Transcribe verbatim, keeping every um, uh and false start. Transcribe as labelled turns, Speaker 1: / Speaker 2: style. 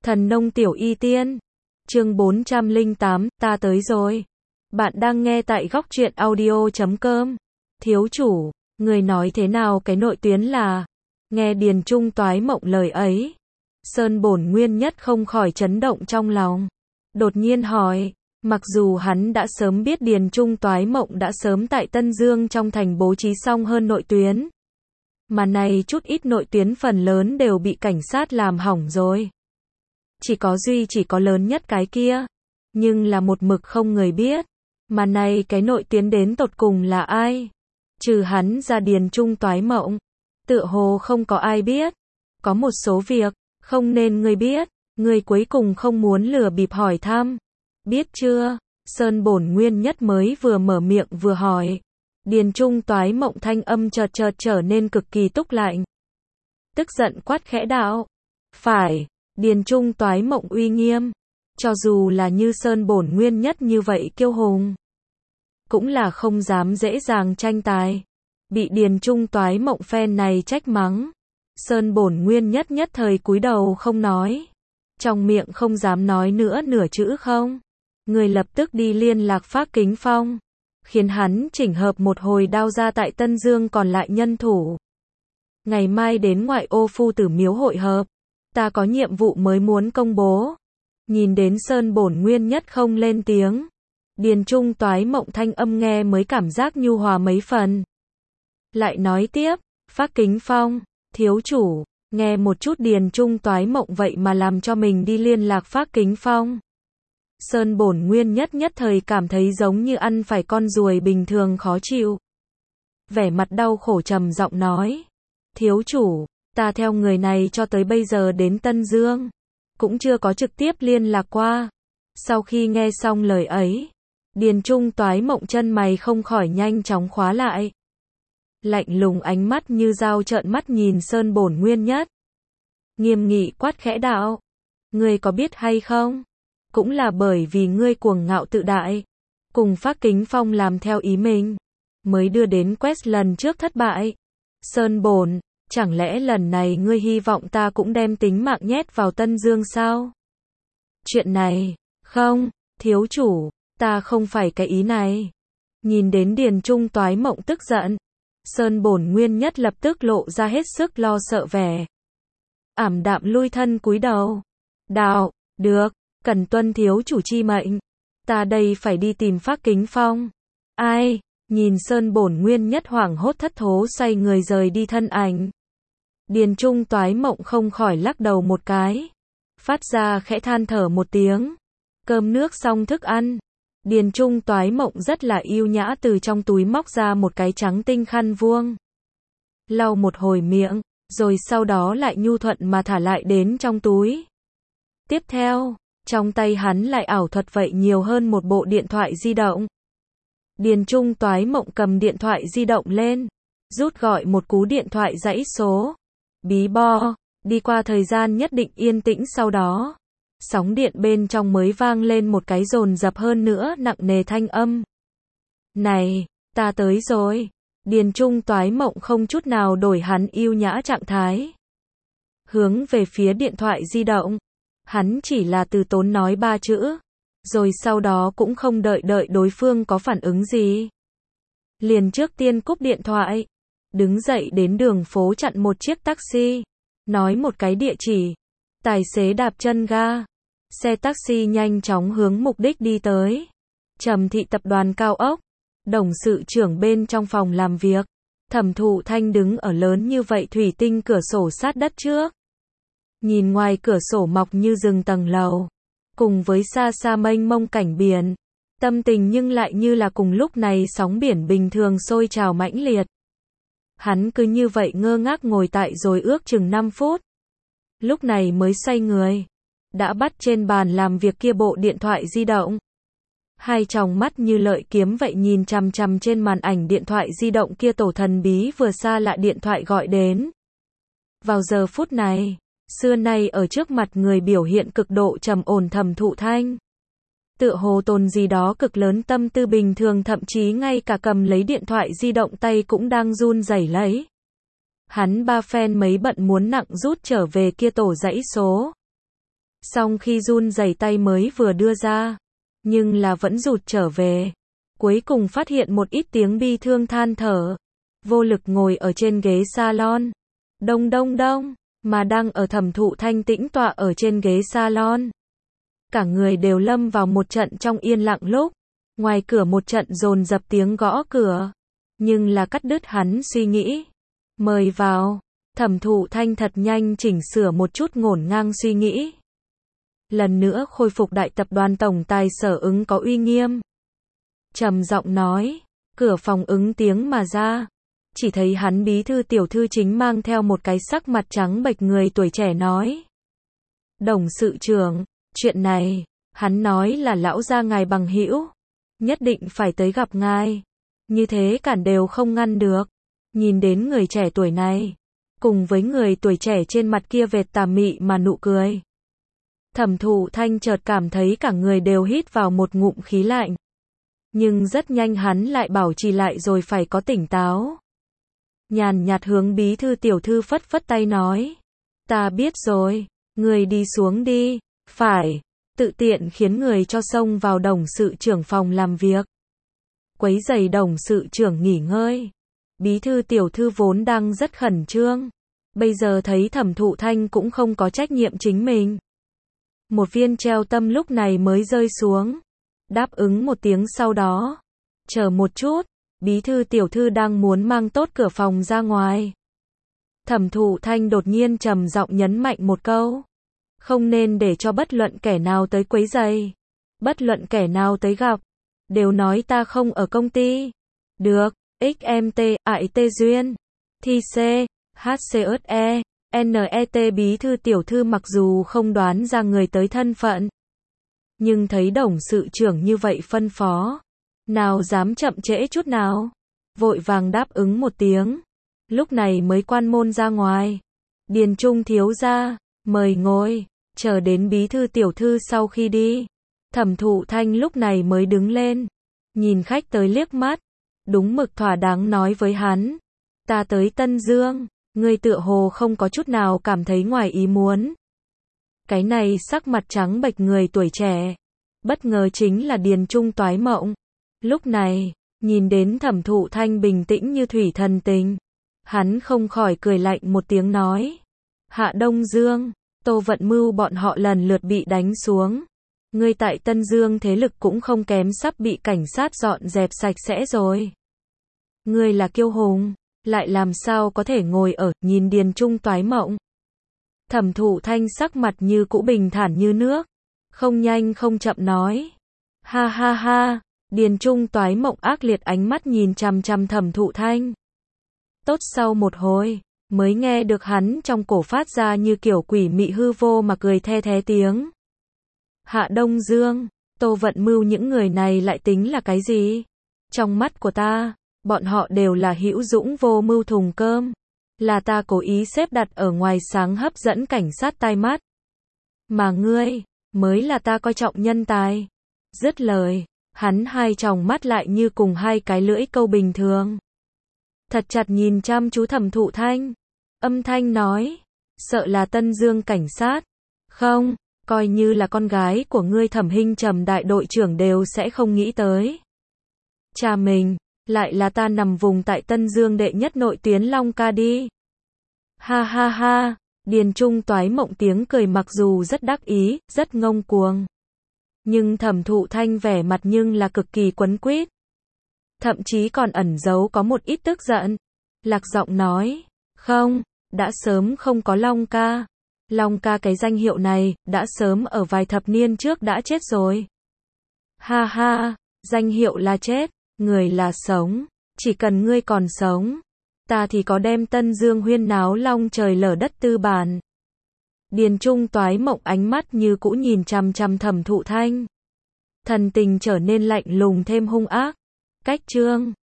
Speaker 1: Thần nông tiểu y tiên. Chương bốn trăm lẻ tám, ta tới rồi. Bạn đang nghe tại góc truyện audio chấm com. Thiếu chủ, người nói thế nào cái nội tuyến là? Nghe Điền Trung toái mộng lời ấy, Sơn Bổn Nguyên Nhất không khỏi chấn động trong lòng. Đột nhiên hỏi, mặc dù hắn đã sớm biết Điền Trung toái mộng đã sớm tại Tân Dương trong thành bố trí xong hơn nội tuyến. Mà này chút ít nội tuyến phần lớn đều bị cảnh sát làm hỏng rồi. Chỉ có duy chỉ có lớn nhất cái kia. Nhưng là một mực không người biết. Mà này cái nội tuyến đến tột cùng là ai? Trừ hắn ra Điền Trung toái mộng. Tựa hồ không có ai biết. Có một số việc, không nên ngươi biết. Ngươi cuối cùng không muốn lừa bịp hỏi thăm. Biết chưa? Sơn Bổn Nguyên Nhất mới vừa mở miệng vừa hỏi. Điền Trung toái mộng thanh âm chợt chợt trở nên cực kỳ túc lạnh. Tức giận quát khẽ đạo. Phải. Điền Trung toái mộng uy nghiêm. Cho dù là như Sơn Bổn Nguyên Nhất như vậy kiêu hùng, cũng là không dám dễ dàng tranh tài. Bị Điền Trung toái mộng phen này trách mắng. Sơn Bổn Nguyên Nhất nhất thời cúi đầu không nói. Trong miệng không dám nói nữa nửa chữ không. Người lập tức đi liên lạc Phác Kính Phong. Khiến hắn chỉnh hợp một hồi đao ra tại Tân Dương còn lại nhân thủ. Ngày mai đến ngoại ô Phu Tử Miếu hội hợp. Ta có nhiệm vụ mới muốn công bố. Nhìn đến Sơn Bổn Nguyên Nhất không lên tiếng. Điền Trung toái mộng thanh âm nghe mới cảm giác nhu hòa mấy phần. Lại nói tiếp, Phác Kính Phong, thiếu chủ, nghe một chút Điền Trung toái mộng vậy mà làm cho mình đi liên lạc Phác Kính Phong. Sơn Bổn Nguyên Nhất nhất thời cảm thấy giống như ăn phải con ruồi bình thường khó chịu. Vẻ mặt đau khổ trầm giọng nói. Thiếu chủ, ta theo người này cho tới bây giờ đến Tân Dương, cũng chưa có trực tiếp liên lạc qua. Sau khi nghe xong lời ấy, Điền Trung toái mộng chân mày không khỏi nhanh chóng khóa lại. Lạnh lùng ánh mắt như dao trợn mắt nhìn Sơn Bổn Nguyên Nhất. Nghiêm nghị quát khẽ đạo. Ngươi có biết hay không? Cũng là bởi vì ngươi cuồng ngạo tự đại, cùng Phác Kính Phong làm theo ý mình, mới đưa đến quest lần trước thất bại. Sơn Bổn, chẳng lẽ lần này ngươi hy vọng ta cũng đem tính mạng nhét vào Tân Dương sao? Chuyện này, không, thiếu chủ, ta không phải cái ý này. Nhìn đến Điền Trung toái mộng tức giận, Sơn Bổn Nguyên Nhất lập tức lộ ra hết sức lo sợ vẻ. Ảm đạm lui thân cúi đầu. Đạo, được, cần tuân thiếu chủ chi mệnh. Ta đây phải đi tìm Phác Kính Phong. Ai? Nhìn Sơn Bổn Nguyên Nhất hoảng hốt thất thố xoay người rời đi thân ảnh. Điền Trung toái mộng không khỏi lắc đầu một cái. Phát ra khẽ than thở một tiếng. Cơm nước xong thức ăn. Điền Trung toái mộng rất là yêu nhã từ trong túi móc ra một cái trắng tinh khăn vuông. Lau một hồi miệng, rồi sau đó lại nhu thuận mà thả lại đến trong túi. Tiếp theo, trong tay hắn lại ảo thuật vậy nhiều hơn một bộ điện thoại di động. Điền Trung toái mộng cầm điện thoại di động lên, rút gọi một cú điện thoại dãy số. Bí bo, đi qua thời gian nhất định yên tĩnh sau đó. Sóng điện bên trong mới vang lên một cái dồn dập hơn nữa nặng nề thanh âm. Này, ta tới rồi. Điền Trung toái mộng không chút nào đổi hắn yêu nhã trạng thái. Hướng về phía điện thoại di động. Hắn chỉ là từ tốn nói ba chữ. Rồi sau đó cũng không đợi đợi đối phương có phản ứng gì. Liền trước tiên cúp điện thoại. Đứng dậy đến đường phố chặn một chiếc taxi. Nói một cái địa chỉ. Tài xế đạp chân ga. Xe taxi nhanh chóng hướng mục đích đi tới. Trầm Thị tập đoàn cao ốc.董sự trưởng bên trong phòng làm việc. Thẩm Thụ Thanh đứng ở lớn như vậy thủy tinh cửa sổ sát đất trước. Nhìn ngoài cửa sổ mọc như rừng tầng lầu. Cùng với xa xa mênh mông cảnh biển. Tâm tình nhưng lại như là cùng lúc này sóng biển bình thường sôi trào mãnh liệt. Hắn cứ như vậy ngơ ngác ngồi tại rồi ước chừng năm phút. Lúc này mới xoay người. Đã bắt trên bàn làm việc kia bộ điện thoại di động. Hai tròng mắt như lợi kiếm vậy nhìn chằm chằm trên màn ảnh điện thoại di động kia tổ thần bí vừa xa lạ điện thoại gọi đến. Vào giờ phút này, xưa nay ở trước mặt người biểu hiện cực độ trầm ổn Thẩm Thụ Thanh. Tựa hồ tồn gì đó cực lớn tâm tư bình thường thậm chí ngay cả cầm lấy điện thoại di động tay cũng đang run rẩy lấy. Hắn ba phen mấy bận muốn nặng rút trở về kia tổ dãy số. Xong khi run rẩy tay mới vừa đưa ra, nhưng là vẫn rụt trở về. Cuối cùng phát hiện một ít tiếng bi thương than thở. Vô lực ngồi ở trên ghế salon. Đông đông đông, mà đang ở Thẩm Thụ Thanh tĩnh tọa ở trên ghế salon. Cả người đều lâm vào một trận trong yên lặng lúc. Ngoài cửa một trận dồn dập tiếng gõ cửa. Nhưng là cắt đứt hắn suy nghĩ. Mời vào. Thẩm Thụ Thanh thật nhanh chỉnh sửa một chút ngổn ngang suy nghĩ. Lần nữa khôi phục đại tập đoàn tổng tài Sở Ứng có uy nghiêm. Trầm giọng nói, cửa phòng ứng tiếng mà ra. Chỉ thấy hắn bí thư tiểu thư chính mang theo một cái sắc mặt trắng bệch người tuổi trẻ nói. Đồng sự trưởng, chuyện này, hắn nói là lão gia ngài bằng hữu, nhất định phải tới gặp ngài. Như thế cản đều không ngăn được. Nhìn đến người trẻ tuổi này, cùng với người tuổi trẻ trên mặt kia vệt tà mị mà nụ cười. Thẩm Thụ Thanh chợt cảm thấy cả người đều hít vào một ngụm khí lạnh. Nhưng rất nhanh hắn lại bảo trì lại rồi phải có tỉnh táo. Nhàn nhạt hướng bí thư tiểu thư phất phất tay nói. Ta biết rồi, người đi xuống đi. Phải, tự tiện khiến người cho xông vào đồng sự trưởng phòng làm việc. Quấy rầy đồng sự trưởng nghỉ ngơi. Bí thư tiểu thư vốn đang rất khẩn trương. Bây giờ thấy Thẩm Thụ Thanh cũng không có trách nhiệm chính mình. Một viên treo tâm lúc này mới rơi xuống. Đáp ứng một tiếng sau đó. Chờ một chút, bí thư tiểu thư đang muốn mang tốt cửa phòng ra ngoài. Thẩm Thụ Thanh đột nhiên trầm giọng nhấn mạnh một câu. Không nên để cho bất luận kẻ nào tới quấy rầy. Bất luận kẻ nào tới gặp. Đều nói ta không ở công ty. Được, ích em tê, ại tê duyên. Thi C, hát xê ớt e, en e tê bí thư tiểu thư mặc dù không đoán ra người tới thân phận. Nhưng thấy đồng sự trưởng như vậy phân phó. Nào dám chậm trễ chút nào. Vội vàng đáp ứng một tiếng. Lúc này mới quan môn ra ngoài. Điền Trung thiếu gia, mời ngồi. Chờ đến bí thư tiểu thư sau khi đi. Thẩm Thụ Thanh lúc này mới đứng lên. Nhìn khách tới liếc mắt. Đúng mực thỏa đáng nói với hắn. Ta tới Tân Dương. Ngươi tựa hồ không có chút nào cảm thấy ngoài ý muốn. Cái này sắc mặt trắng bệch người tuổi trẻ. Bất ngờ chính là Điền Trung toái mộng. Lúc này, nhìn đến Thẩm Thụ Thanh bình tĩnh như thủy thần tình. Hắn không khỏi cười lạnh một tiếng nói. Hạ Đông Dương, Tô Vận Mưu bọn họ lần lượt bị đánh xuống. Ngươi tại Tân Dương thế lực cũng không kém sắp bị cảnh sát dọn dẹp sạch sẽ rồi. Ngươi là kiêu hùng, lại làm sao có thể ngồi ở, nhìn Điền Trung toái mộng. Thẩm Thụ Thanh sắc mặt như cũ bình thản như nước. Không nhanh không chậm nói. Ha ha ha, Điền Trung toái mộng ác liệt ánh mắt nhìn chằm chằm Thẩm Thụ Thanh. Tốt sau một hồi, mới nghe được hắn trong cổ phát ra như kiểu quỷ mị hư vô mà cười the thé tiếng. Hạ Đông Dương, Tô Vận Mưu những người này lại tính là cái gì? Trong mắt của ta, bọn họ đều là hữu dũng vô mưu thùng cơm. Là ta cố ý xếp đặt ở ngoài sáng hấp dẫn cảnh sát tai mắt. Mà ngươi, mới là ta coi trọng nhân tài. Dứt lời, hắn hai tròng mắt lại như cùng hai cái lưỡi câu bình thường. Thật chặt nhìn chăm chú Thẩm Thụ Thanh. Âm thanh nói, sợ là Tân Dương cảnh sát. Không, coi như là con gái của ngươi Thẩm Hinh Trầm đại đội trưởng đều sẽ không nghĩ tới. Cha mình, lại là ta nằm vùng tại Tân Dương đệ nhất nội tuyến Long Ca đi. Ha ha ha, Điền Trung toái mộng tiếng cười mặc dù rất đắc ý, rất ngông cuồng. Nhưng Thẩm Thụ Thanh vẻ mặt nhưng là cực kỳ quấn quýt. Thậm chí còn ẩn giấu có một ít tức giận. Lạc giọng nói, không, đã sớm không có Long Ca. Long Ca cái danh hiệu này, đã sớm ở vài thập niên trước đã chết rồi. Ha ha, danh hiệu là chết, người là sống. Chỉ cần ngươi còn sống, ta thì có đem Tân Dương huyên náo long trời lở đất tư bản. Điền Trung toái mộng ánh mắt như cũ nhìn chằm chằm Thẩm Thụ Thanh. Thần tình trở nên lạnh lùng thêm hung ác. Cách chương